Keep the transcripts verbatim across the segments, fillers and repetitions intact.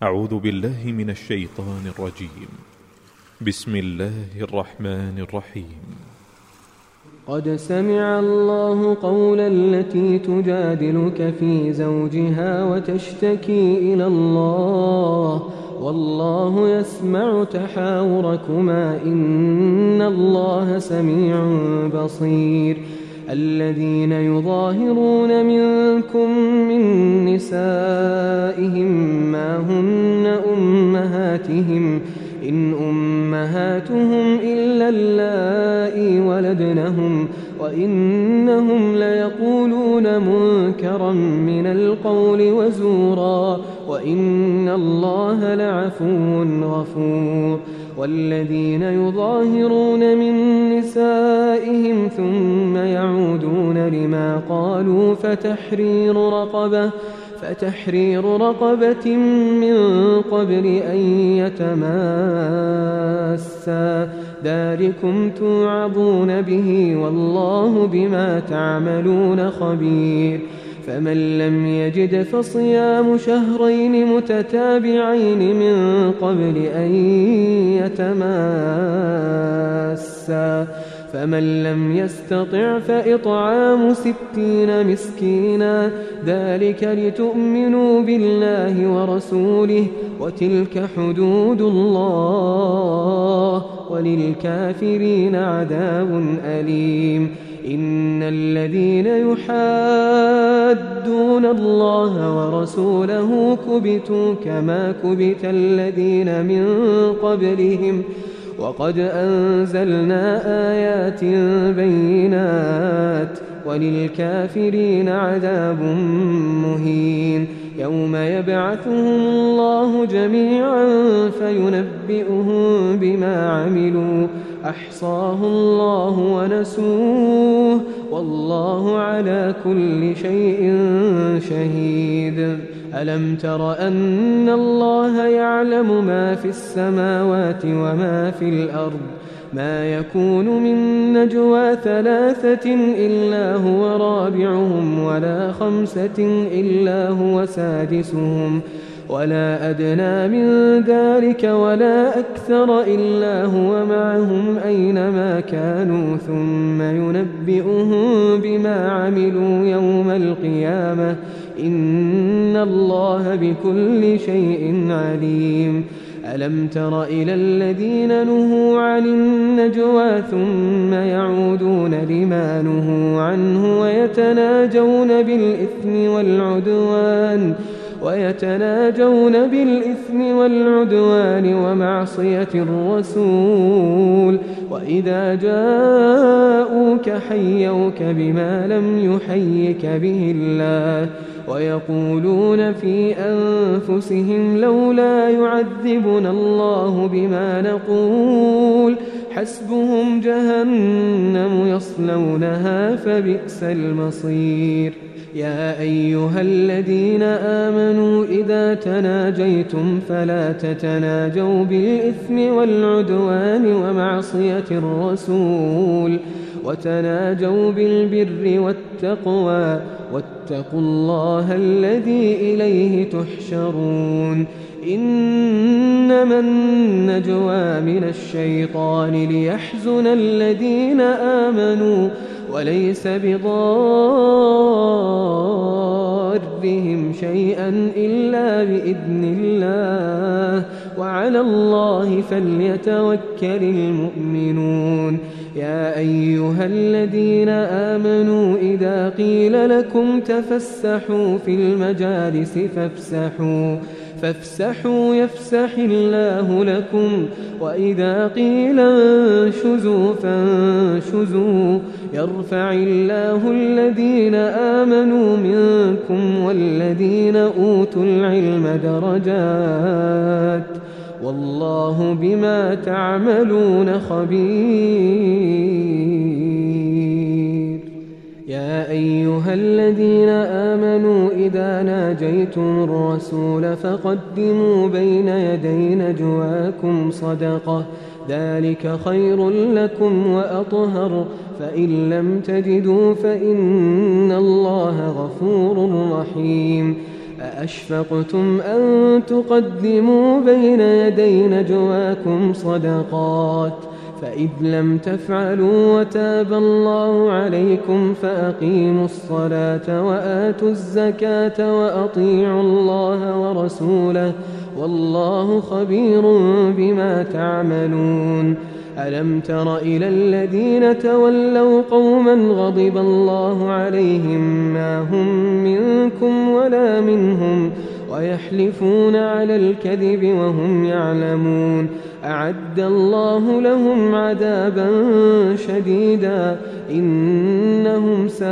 أعوذ بالله من الشيطان الرجيم. بسم الله الرحمن الرحيم. قد سمع الله قول التي تجادلك في زوجها وتشتكي إلى الله والله يسمع تحاوركما إن الله سميع بصير. الذين يظاهرون منكم من نسائهم ما هن أمهاتهم إن أمهاتهم إلا اللائي ولدنهم وإنهم ليقولون منكرا من القول وزورا وإن الله لعفو غفور. والذين يظاهرون من نسائهم ثم يعودون لما قالوا فتحرير رقبة فتحرير رقبة من قبل أن يتماسا ذلكم توعظون به والله بما تعملون خبير. فمن لم يجد فصيام شهرين متتابعين من قبل أن يتماسا فمن لم يستطع فإطعام ستين مسكينا ذلك لتؤمنوا بالله ورسوله وتلك حدود الله وللكافرين عذاب أليم. إن الذين يحادون الله ورسوله كبتوا كما كبت الذين من قبلهم وقد أنزلنا آيات بينات وللكافرين عذاب مهين. يوم يبعثهم الله جميعا فينبئهم بما عملوا أحصاه الله ونسوه والله على كل شيء شهيد. ألم تر أن الله يعلم ما في السماوات وما في الأرض ما يكون من نجوى ثلاثة إلا هو رابعهم ولا خمسة إلا هو سادسهم ولا أدنى من ذلك ولا أكثر إلا هو معهم أينما كانوا ثم ينبئهم بما عملوا يوم القيامة إن الله بكل شيء عليم. ألم تر إلى الذين نهوا عن النجوى ثم يعودون لما نهوا عنه ويتناجون بالإثم والعدوان ويتناجون بالإثم والعدوان ومعصية الرسول وإذا جاءوك حيوك بما لم يحيك به الله ويقولون في أنفسهم لولا يعذبنا الله بما نقول حسبهم جهنم يصلونها فبئس المصير. يا أيها الذين آمنوا إذا تناجيتم فلا تتناجوا بالإثم والعدوان ومعصية الرسول وتناجوا بالبر والتقوى واتقوا الله الذي إليه تحشرون. إنما النجوى من الشيطان ليحزن الذين آمنوا وليس بضارهم شيئا إلا بإذن الله وعلى الله فليتوكل المؤمنون. يا أيها الذين آمنوا إذا قيل لكم تفسحوا في المجالس فافسحوا فافسحوا يفسح الله لكم وإذا قيل انشزوا فانشزوا يرفع الله الذين آمنوا منكم والذين أوتوا العلم درجات والله بما تعملون خبير. يا أيها الذين آمنوا إذا ناجيتم الرسول فقدموا بين يدي نجواكم صدقة ذلك خير لكم وأطهر فإن لم تجدوا فإن الله غفور رحيم. أأشفقتم أن تقدموا بين يدي نجواكم صدقات فإذ لم تفعلوا وتاب الله عليكم فأقيموا الصلاة وآتوا الزكاة وأطيعوا الله ورسوله والله خبير بما تعملون. ألم تر إلى الذين تولوا قوما غضب الله عليهم ما هم منكم ولا منهم ويحلفون على الكذب وهم يعلمون أعد الله لهم عذابا شديدا إنهم ساء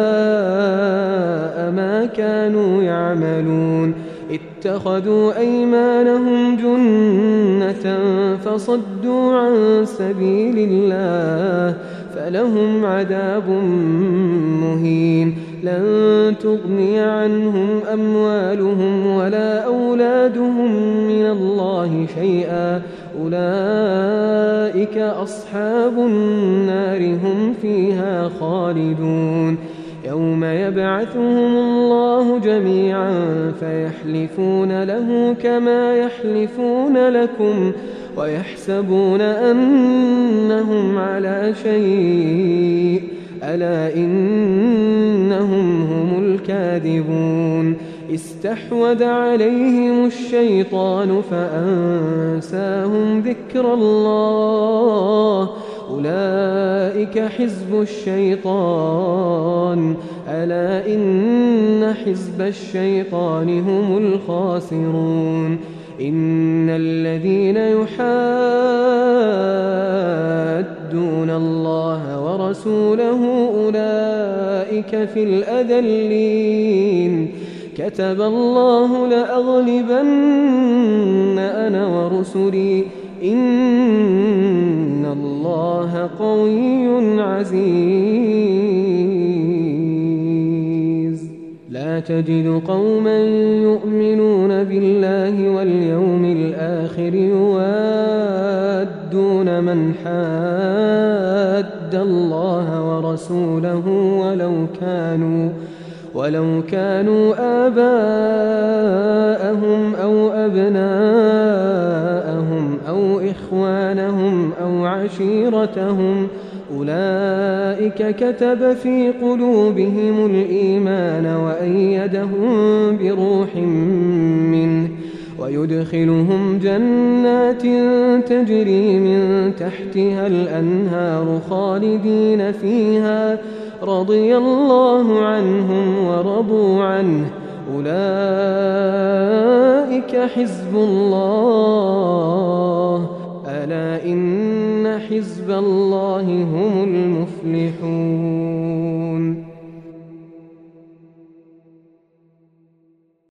ما كانوا يعملون. اتخذوا أيمانهم جنة فصدوا عن سبيل الله فلهم عذاب مهين. لن تغني عنهم أموالهم ولا أولادهم من الله شيئا أولئك أصحاب النار هم فيها خالدون. يوم يبعثهم الله جميعا فيحلفون له كما يحلفون لكم ويحسبون أنهم على شيء ألا إنهم هم الكاذبون. استحوذ عليهم الشيطان فأنساهم ذكر الله أولئك حزب الشيطان ألا إن حزب الشيطان هم الخاسرون. إن الذين يحادون الله ورسوله أولئك في الأذلين كتب الله لأغلبن أنا ورسلي إن الله قوي عزيز. لا تجد قوما يؤمنون بالله واليوم الآخر يوادون من حاد الله ورسوله ولو كانوا ولو كانوا آباءهم أو أبناءهم أو إخوانهم أو عشيرتهم أولئك كتب في قلوبهم الإيمان وأيدهم بروح منه ويدخلهم جنات تجري من تحتها الأنهار خالدين فيها رضي الله عنهم ورضوا عنه أولئك حزب الله ألا إن حزب الله هم المفلحون.